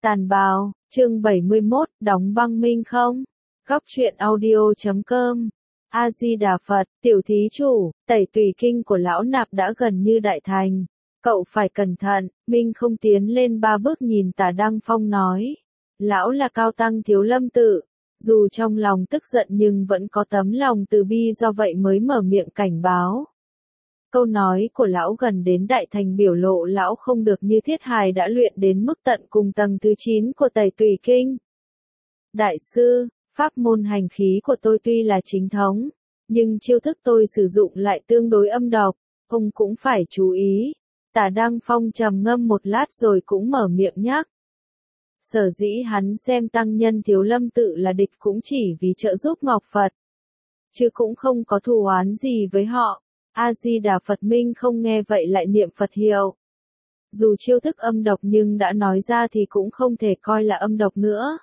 Tàn bào, chương 71, đóng băng Minh không? Góc truyện audio.com. A Di Đà Phật, tiểu thí chủ, tẩy tùy kinh của lão nạp đã gần như đại thành. Cậu phải cẩn thận. Minh không tiến lên 3 bước nhìn Tả Đăng Phong nói. Lão là cao tăng Thiếu Lâm tự. Dù trong lòng tức giận nhưng vẫn có tấm lòng từ bi, do vậy mới mở miệng cảnh báo. Câu nói của lão gần đến đại thành biểu lộ lão không được như Thiết Hài đã luyện đến mức tận cùng tầng thứ 9 của tẩy tùy kinh. Đại sư, pháp môn hành khí của tôi tuy là chính thống, nhưng chiêu thức tôi sử dụng lại tương đối âm độc, ông cũng phải chú ý. Tả Đăng Phong trầm ngâm một lát rồi cũng mở miệng nhắc. Sở dĩ hắn xem tăng nhân Thiếu Lâm tự là địch cũng chỉ vì trợ giúp Ngọc Phật, chứ cũng không có thù oán gì với họ. A Di Đà Phật. Minh không nghe vậy lại niệm Phật hiệu. Dù chiêu thức âm độc nhưng đã nói ra thì cũng không thể coi là âm độc nữa.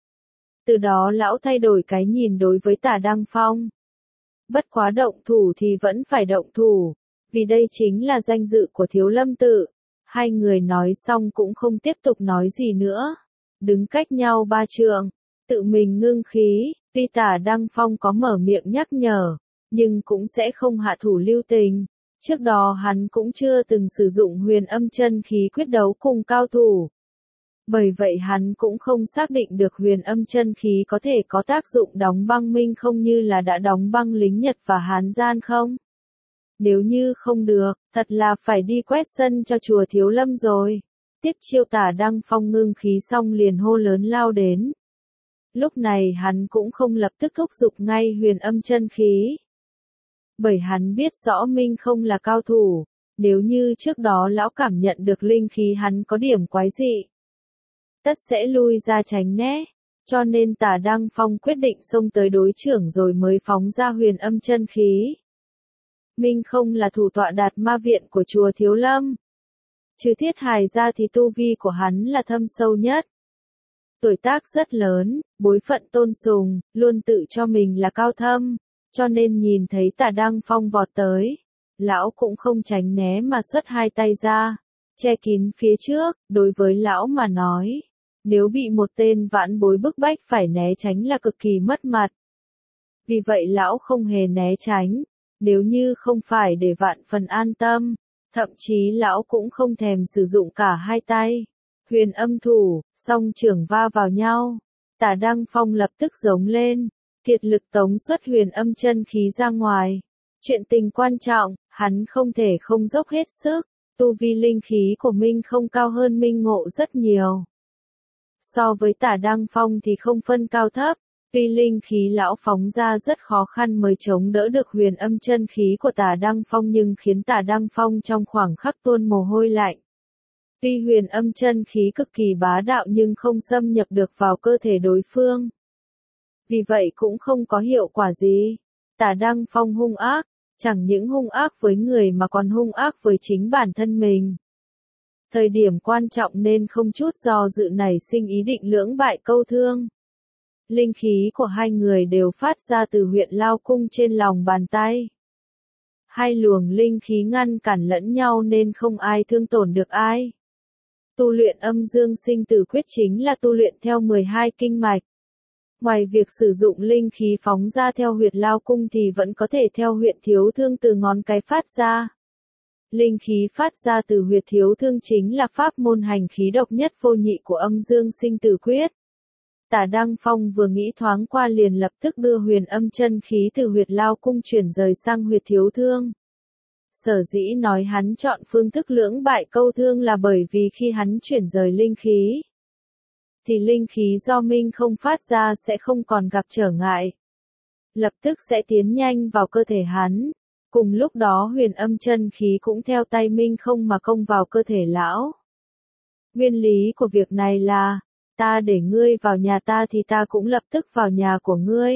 Từ đó lão thay đổi cái nhìn đối với Tả Đăng Phong. Bất quá động thủ thì vẫn phải động thủ, vì đây chính là danh dự của Thiếu Lâm tự. Hai người nói xong cũng không tiếp tục nói gì nữa. Đứng cách nhau 3 trượng, tự mình ngưng khí. Tuy Tả Đăng Phong có mở miệng nhắc nhở, nhưng cũng sẽ không hạ thủ lưu tình. Trước đó hắn cũng chưa từng sử dụng huyền âm chân khí quyết đấu cùng cao thủ. Bởi vậy hắn cũng không xác định được huyền âm chân khí có thể có tác dụng đóng băng Minh không như là đã đóng băng lính Nhật và Hán gian không. Nếu như không được, thật là phải đi quét sân cho chùa Thiếu Lâm rồi. Tiếp chiêu Tả Đăng Phong ngưng khí xong liền hô lớn lao đến. Lúc này hắn cũng không lập tức thúc giục ngay huyền âm chân khí. Bởi hắn biết rõ Minh không là cao thủ, nếu như trước đó lão cảm nhận được linh khí hắn có điểm quái dị, tất sẽ lui ra tránh né, cho nên Tả Đăng Phong quyết định xông tới đối trưởng rồi mới phóng ra huyền âm chân khí. Minh không là thủ tọa Đạt Ma Viện của chùa Thiếu Lâm. Trừ Thiết Hài ra thì tu vi của hắn là thâm sâu nhất. Tuổi tác rất lớn, bối phận tôn sùng, luôn tự cho mình là cao thâm. Cho nên nhìn thấy Tả Đăng Phong vọt tới, lão cũng không tránh né mà xuất hai tay ra, che kín phía trước. Đối với lão mà nói, nếu bị một tên vãn bối bức bách phải né tránh là cực kỳ mất mặt. Vì vậy lão không hề né tránh, nếu như không phải để vạn phần an tâm, thậm chí lão cũng không thèm sử dụng cả hai tay. Huyền âm thủ, song trưởng va vào nhau, Tả Đăng Phong lập tức giống lên. Kiệt lực tống xuất huyền âm chân khí ra ngoài. Chuyện tình quan trọng, hắn không thể không dốc hết sức. Tu vi linh khí của Minh không cao hơn Minh Ngộ rất nhiều. So với Tả Đăng Phong thì không phân cao thấp. Tuy linh khí lão phóng ra rất khó khăn mới chống đỡ được huyền âm chân khí của Tả Đăng Phong, nhưng khiến Tả Đăng Phong trong khoảng khắc tuôn mồ hôi lạnh. Tuy huyền âm chân khí cực kỳ bá đạo nhưng không xâm nhập được vào cơ thể đối phương. Vì vậy cũng không có hiệu quả gì. Tả Đăng Phong hung ác, chẳng những hung ác với người mà còn hung ác với chính bản thân mình. Thời điểm quan trọng nên không chút do dự nảy sinh ý định lưỡng bại câu thương. Linh khí của hai người đều phát ra từ huyệt lao cung trên lòng bàn tay. Hai luồng linh khí ngăn cản lẫn nhau nên không ai thương tổn được ai. Tu luyện âm dương sinh tử quyết chính là tu luyện theo 12 kinh mạch. Ngoài việc sử dụng linh khí phóng ra theo huyệt lao cung thì vẫn có thể theo huyệt thiếu thương từ ngón cái phát ra. Linh khí phát ra từ huyệt thiếu thương chính là pháp môn hành khí độc nhất vô nhị của âm dương sinh tử quyết. Tả Đăng Phong vừa nghĩ thoáng qua liền lập tức đưa huyền âm chân khí từ huyệt lao cung chuyển rời sang huyệt thiếu thương. Sở dĩ nói hắn chọn phương thức lưỡng bại câu thương là bởi vì khi hắn chuyển rời linh khí, thì linh khí do Minh không phát ra sẽ không còn gặp trở ngại. Lập tức sẽ tiến nhanh vào cơ thể hắn. Cùng lúc đó huyền âm chân khí cũng theo tay Minh không mà công vào cơ thể lão. Nguyên lý của việc này là, ta để ngươi vào nhà ta thì ta cũng lập tức vào nhà của ngươi.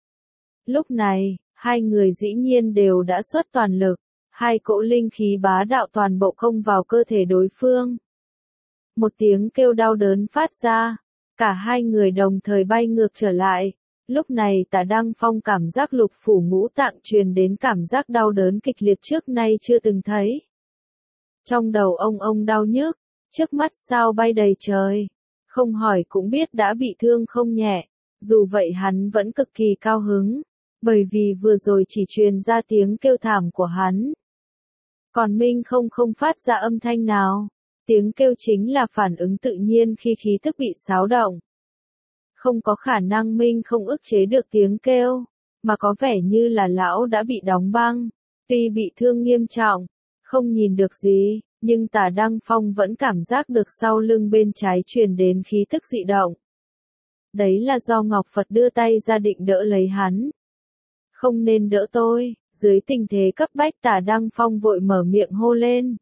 Lúc này, hai người dĩ nhiên đều đã xuất toàn lực. Hai cỗ linh khí bá đạo toàn bộ công vào cơ thể đối phương. Một tiếng kêu đau đớn phát ra, cả hai người đồng thời bay ngược trở lại. Lúc này Tả Đăng Phong cảm giác lục phủ ngũ tạng truyền đến cảm giác đau đớn kịch liệt trước nay chưa từng thấy. Trong đầu ông đau nhức, trước mắt sao bay đầy trời. Không hỏi cũng biết đã bị thương không nhẹ. Dù vậy hắn vẫn cực kỳ cao hứng, bởi vì vừa rồi chỉ truyền ra tiếng kêu thảm của hắn. Còn Minh không phát ra âm thanh nào. Tiếng kêu chính là phản ứng tự nhiên khi khí tức bị xáo động. Không có khả năng Minh không ức chế được tiếng kêu, mà có vẻ như là lão đã bị đóng băng. Tuy bị thương nghiêm trọng, không nhìn được gì, nhưng Tả Đăng Phong vẫn cảm giác được sau lưng bên trái truyền đến khí tức dị động. Đấy là do Ngọc Phật đưa tay ra định đỡ lấy hắn. Không nên đỡ tôi, dưới tình thế cấp bách Tả Đăng Phong vội mở miệng hô lên.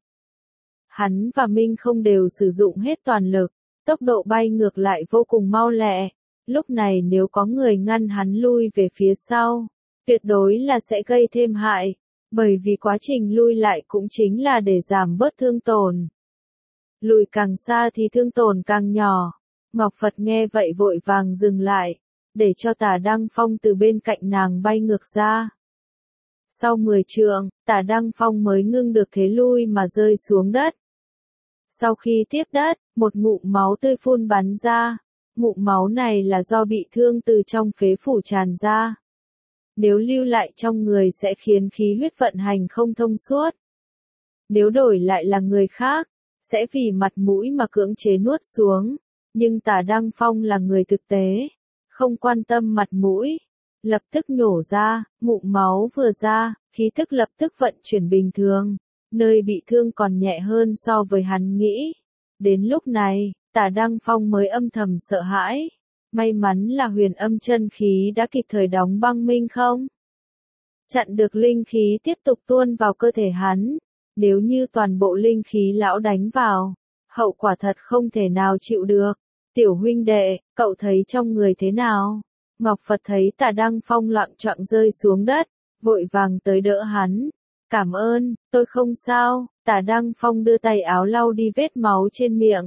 Hắn và Minh không đều sử dụng hết toàn lực, tốc độ bay ngược lại vô cùng mau lẹ. Lúc này nếu có người ngăn hắn lui về phía sau, tuyệt đối là sẽ gây thêm hại, bởi vì quá trình lui lại cũng chính là để giảm bớt thương tổn. Lùi càng xa thì thương tổn càng nhỏ. Ngọc Phật nghe vậy vội vàng dừng lại, để cho Tả Đăng Phong từ bên cạnh nàng bay ngược ra. Sau 10 trượng, Tả Đăng Phong mới ngưng được thế lui mà rơi xuống đất. Sau khi tiếp đất, một ngụm máu tươi phun bắn ra. Ngụm máu này là do bị thương từ trong phế phủ tràn ra. Nếu lưu lại trong người sẽ khiến khí huyết vận hành không thông suốt. Nếu đổi lại là người khác, sẽ vì mặt mũi mà cưỡng chế nuốt xuống. Nhưng Tả Đăng Phong là người thực tế, không quan tâm mặt mũi. Lập tức nhổ ra, ngụm máu vừa ra, khí tức lập tức vận chuyển bình thường. Nơi bị thương còn nhẹ hơn so với hắn nghĩ. Đến lúc này, Tả Đăng Phong mới âm thầm sợ hãi. May mắn là huyền âm chân khí đã kịp thời đóng băng Minh không. Chặn được linh khí tiếp tục tuôn vào cơ thể hắn. Nếu như toàn bộ linh khí lão đánh vào, hậu quả thật không thể nào chịu được. Tiểu huynh đệ, cậu thấy trong người thế nào? Ngọc Phật thấy Tả Đăng Phong loạng choạng rơi xuống đất, vội vàng tới đỡ hắn. Cảm ơn, tôi không sao. Tả Đăng Phong đưa tay áo lau đi vết máu trên miệng,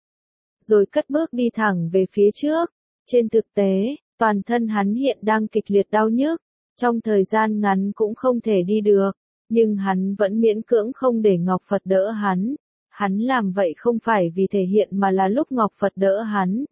rồi cất bước đi thẳng về phía trước. Trên thực tế, toàn thân hắn hiện đang kịch liệt đau nhức, trong thời gian ngắn cũng không thể đi được, nhưng hắn vẫn miễn cưỡng không để Ngọc Phật đỡ hắn. Hắn làm vậy không phải vì thể hiện mà là lúc Ngọc Phật đỡ hắn.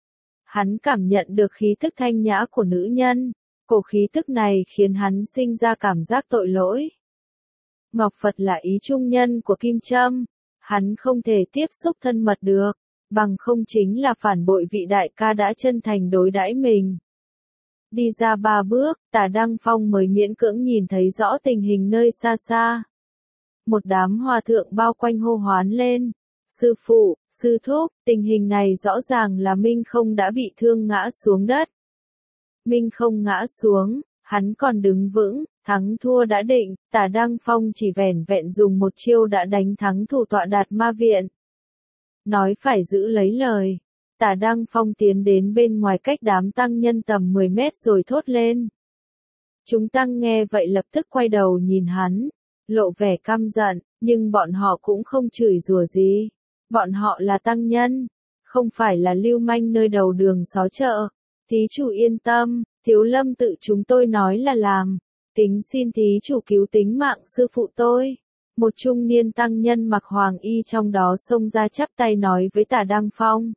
Hắn cảm nhận được khí tức thanh nhã của nữ nhân, cổ khí tức này khiến hắn sinh ra cảm giác tội lỗi. Ngọc Phật là ý trung nhân của Kim Trâm, hắn không thể tiếp xúc thân mật được, bằng không chính là phản bội vị đại ca đã chân thành đối đãi mình. Đi ra 3 bước, Tả Đăng Phong mới miễn cưỡng nhìn thấy rõ tình hình nơi xa xa. Một đám hòa thượng bao quanh hô hoán lên. Sư phụ, sư thúc, tình hình này rõ ràng là Minh không đã bị thương ngã xuống đất. Minh không ngã xuống, hắn còn đứng vững, thắng thua đã định. Tả Đăng Phong chỉ vẻn vẹn dùng một chiêu đã đánh thắng thủ tọa Đạt Ma Viện. Nói phải giữ lấy lời. Tả Đăng Phong tiến đến bên ngoài cách đám tăng nhân tầm 10 mét rồi thốt lên. Chúng tăng nghe vậy lập tức quay đầu nhìn hắn, lộ vẻ căm giận, nhưng bọn họ cũng không chửi rủa gì. Bọn họ là tăng nhân, không phải là lưu manh nơi đầu đường xó chợ. Thí chủ yên tâm, Thiếu Lâm tự chúng tôi nói là làm. Kính xin thí chủ cứu tính mạng sư phụ tôi. Một trung niên tăng nhân mặc hoàng y trong đó xông ra chắp tay nói với Tả Đăng Phong.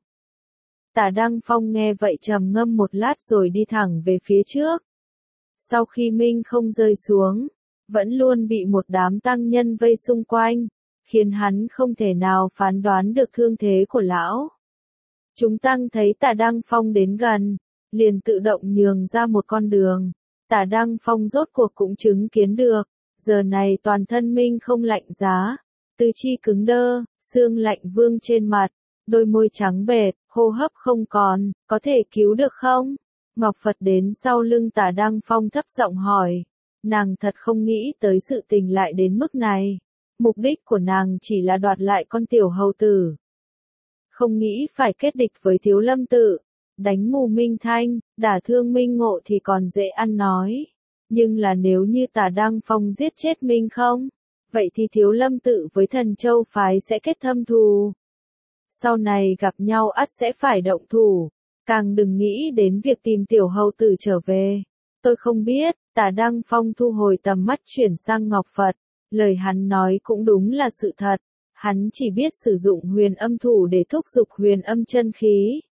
Tả Đăng Phong nghe vậy trầm ngâm một lát rồi đi thẳng về phía trước. Sau khi Minh không rơi xuống, vẫn luôn bị một đám tăng nhân vây xung quanh, khiến hắn không thể nào phán đoán được thương thế của lão. Chúng tăng thấy Tả Đăng Phong đến gần, liền tự động nhường ra một con đường. Tả Đăng Phong rốt cuộc cũng chứng kiến được, giờ này toàn thân Minh không lạnh giá, tứ chi cứng đơ, xương lạnh vương trên mặt, đôi môi trắng bệt, hô hấp không còn, có thể cứu được không? Ngọc Phật đến sau lưng Tả Đăng Phong thấp giọng hỏi, nàng thật không nghĩ tới sự tình lại đến mức này. Mục đích của nàng chỉ là đoạt lại con tiểu hầu tử. Không nghĩ phải kết địch với Thiếu Lâm tự, đánh mù Minh Thanh, đả thương Minh Ngộ thì còn dễ ăn nói. Nhưng là nếu như Tả Đăng Phong giết chết Minh không, vậy thì Thiếu Lâm tự với Thần Châu phái sẽ kết thâm thù. Sau này gặp nhau ắt sẽ phải động thủ, càng đừng nghĩ đến việc tìm tiểu hầu tử trở về. Tôi không biết. Tả Đăng Phong thu hồi tầm mắt chuyển sang Ngọc Phật. Lời hắn nói cũng đúng là sự thật. Hắn chỉ biết sử dụng huyền âm thủ để thúc giục huyền âm chân khí.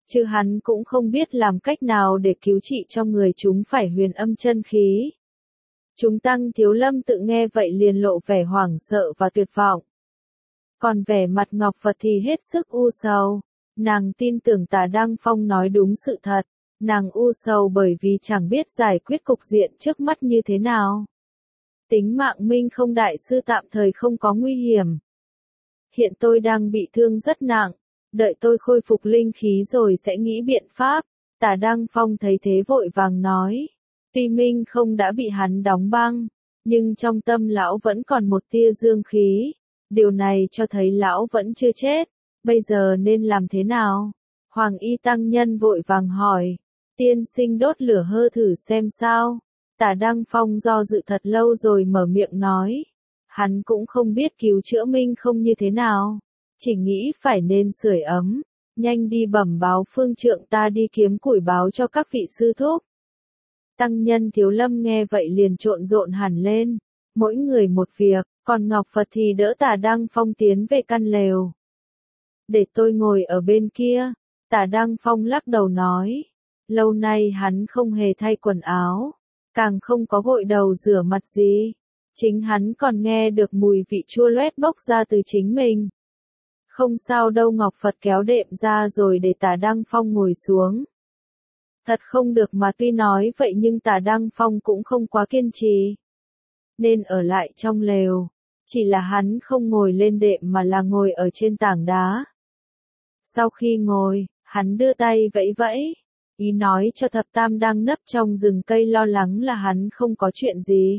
chứ hắn cũng không biết làm cách nào để cứu trị cho người chúng phải huyền âm chân khí. Chúng Tăng Thiếu Lâm tự nghe vậy liền lộ vẻ hoảng sợ và tuyệt vọng. Còn vẻ mặt Ngọc Phật thì hết sức u sầu. Nàng tin tưởng Tả Đăng Phong nói đúng sự thật. Nàng u sầu bởi vì chẳng biết giải quyết cục diện trước mắt như thế nào. Tính mạng Minh Không đại sư tạm thời không có nguy hiểm. Hiện tôi đang bị thương rất nặng. Đợi tôi khôi phục linh khí rồi sẽ nghĩ biện pháp. Tả Đăng Phong thấy thế vội vàng nói. Tuy Minh Không đã bị hắn đóng băng, nhưng trong tâm lão vẫn còn một tia dương khí. Điều này cho thấy lão vẫn chưa chết. Bây giờ nên làm thế nào? Hoàng Y Tăng Nhân vội vàng hỏi. Tiên sinh đốt lửa hơ thử xem sao. Tả Đăng Phong do dự thật lâu rồi mở miệng nói. Hắn cũng không biết cứu chữa Minh Không như thế nào. Chỉ nghĩ phải nên sưởi ấm. Nhanh đi bẩm báo phương trượng ta đi kiếm củi báo cho các vị sư thúc. Tăng nhân Thiếu Lâm nghe vậy liền trộn rộn hẳn lên. Mỗi người một việc, còn Ngọc Phật thì đỡ Tả Đăng Phong tiến về căn lều. Để tôi ngồi ở bên kia. Tả Đăng Phong lắc đầu nói. Lâu nay hắn không hề thay quần áo. Càng không có gội đầu rửa mặt gì. Chính hắn còn nghe được mùi vị chua loét bốc ra từ chính mình. Không sao đâu, Ngọc Phật kéo đệm ra rồi để Tả Đăng Phong ngồi xuống. Thật không được mà, tuy nói vậy nhưng Tả Đăng Phong cũng không quá kiên trì. Nên ở lại trong lều. Chỉ là hắn không ngồi lên đệm mà là ngồi ở trên tảng đá. Sau khi ngồi, hắn đưa tay vẫy vẫy. Ý nói cho thập tam đang nấp trong rừng cây lo lắng là hắn không có chuyện gì.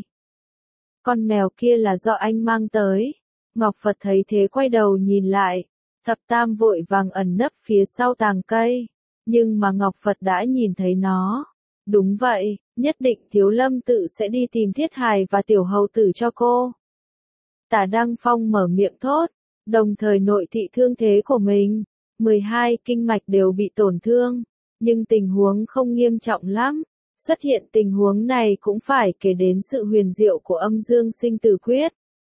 Con mèo kia là do anh mang tới. Ngọc Phật thấy thế quay đầu nhìn lại. Thập tam vội vàng ẩn nấp phía sau tàng cây. Nhưng mà Ngọc Phật đã nhìn thấy nó. Đúng vậy, nhất định Thiếu Lâm tự sẽ đi tìm Thiết Hài và Tiểu Hầu tử cho cô. Tả Đăng Phong mở miệng thốt, đồng thời nội thị thương thế của mình. 12 kinh mạch đều bị tổn thương, nhưng tình huống không nghiêm trọng lắm. Xuất hiện tình huống này cũng phải kể đến sự huyền diệu của âm dương sinh tử quyết.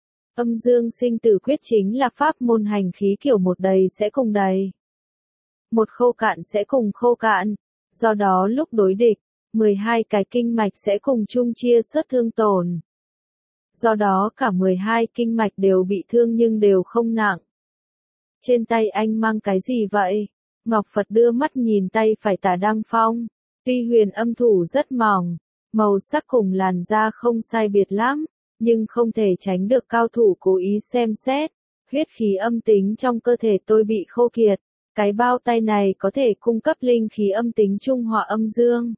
Âm dương sinh tử quyết chính là pháp môn hành khí kiểu một đầy sẽ cùng đầy. Một khô cạn sẽ cùng khô cạn. Do đó lúc đối địch, 12 cái kinh mạch sẽ cùng chung chia sớt thương tổn. Do đó cả 12 kinh mạch đều bị thương nhưng đều không nặng. Trên tay anh mang cái gì vậy? Ngọc Phật đưa mắt nhìn tay phải Tả Đăng Phong. Tuy huyền âm thủ rất mỏng, màu sắc cùng làn da không sai biệt lắm, nhưng không thể tránh được cao thủ cố ý xem xét. Huyết khí âm tính trong cơ thể tôi bị khô kiệt. Cái bao tay này có thể cung cấp linh khí âm tính trung hòa âm dương.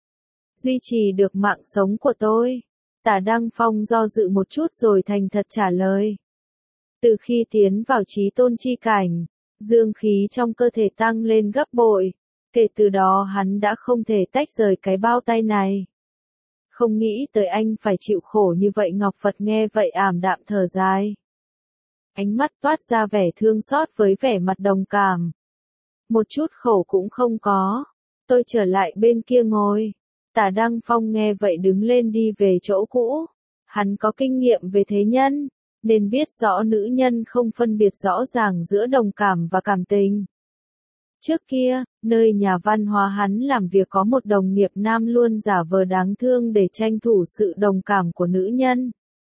Duy trì được mạng sống của tôi. Tả Đăng Phong do dự một chút rồi thành thật trả lời. Từ khi tiến vào chí tôn chi cảnh, dương khí trong cơ thể tăng lên gấp bội. Kể từ đó hắn đã không thể tách rời cái bao tay này. Không nghĩ tới anh phải chịu khổ như vậy. Ngọc Phật nghe vậy ảm đạm thở dài. Ánh mắt toát ra vẻ thương xót với vẻ mặt đồng cảm. Một chút khổ cũng không có. Tôi trở lại bên kia ngồi. Tả Đăng Phong nghe vậy đứng lên đi về chỗ cũ. Hắn có kinh nghiệm về thế nhân, nên biết rõ nữ nhân không phân biệt rõ ràng giữa đồng cảm và cảm tình. Trước kia, nơi nhà văn hóa hắn làm việc có một đồng nghiệp nam luôn giả vờ đáng thương để tranh thủ sự đồng cảm của nữ nhân.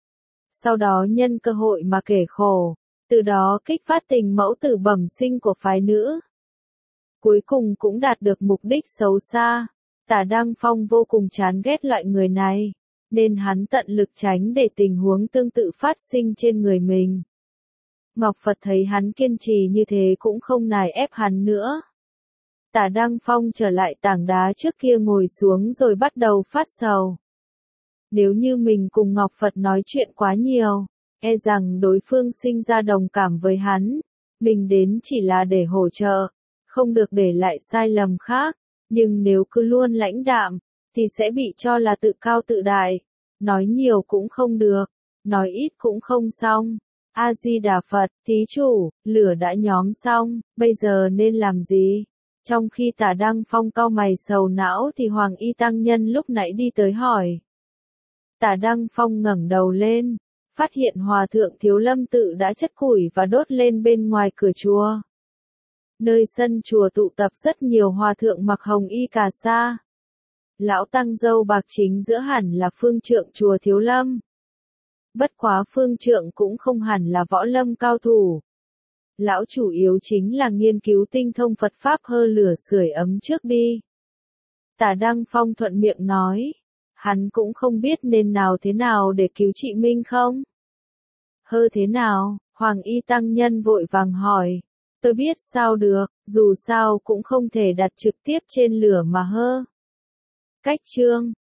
Sau đó nhân cơ hội mà kể khổ, từ đó kích phát tình mẫu tử bẩm sinh của phái nữ. Cuối cùng cũng đạt được mục đích xấu xa. Tả Đăng Phong vô cùng chán ghét loại người này, nên hắn tận lực tránh để tình huống tương tự phát sinh trên người mình. Ngọc Phật thấy hắn kiên trì như thế cũng không nài ép hắn nữa. Tả Đăng Phong trở lại tảng đá trước kia ngồi xuống rồi bắt đầu phát sầu. Nếu như mình cùng Ngọc Phật nói chuyện quá nhiều, e rằng đối phương sinh ra đồng cảm với hắn. Mình đến chỉ là để hỗ trợ, không được để lại sai lầm khác. Nhưng nếu cứ luôn lãnh đạm, thì sẽ bị cho là tự cao tự đại. Nói nhiều cũng không được, nói ít cũng không xong. A-di-đà Phật, thí chủ, lửa đã nhóm xong, bây giờ nên làm gì? Trong khi Tả Đăng Phong cau mày sầu não thì Hoàng Y Tăng Nhân lúc nãy đi tới hỏi. Tả Đăng Phong ngẩng đầu lên, phát hiện Hòa thượng Thiếu Lâm tự đã chất củi và đốt lên bên ngoài cửa chùa. Nơi sân chùa tụ tập rất nhiều hòa thượng mặc hồng y cà sa. Lão tăng râu bạc chính giữa hẳn là phương trượng chùa Thiếu Lâm. Bất quá phương trượng cũng không hẳn là võ lâm cao thủ. Lão chủ yếu chính là nghiên cứu tinh thông Phật Pháp hơ lửa sưởi ấm trước đi. Tả Đăng Phong thuận miệng nói. Hắn cũng không biết nên thế nào để cứu chị Minh không? Hơ thế nào? Hoàng y tăng nhân vội vàng hỏi. Tôi biết sao được, dù sao cũng không thể đặt trực tiếp trên lửa mà hơ. Cách chương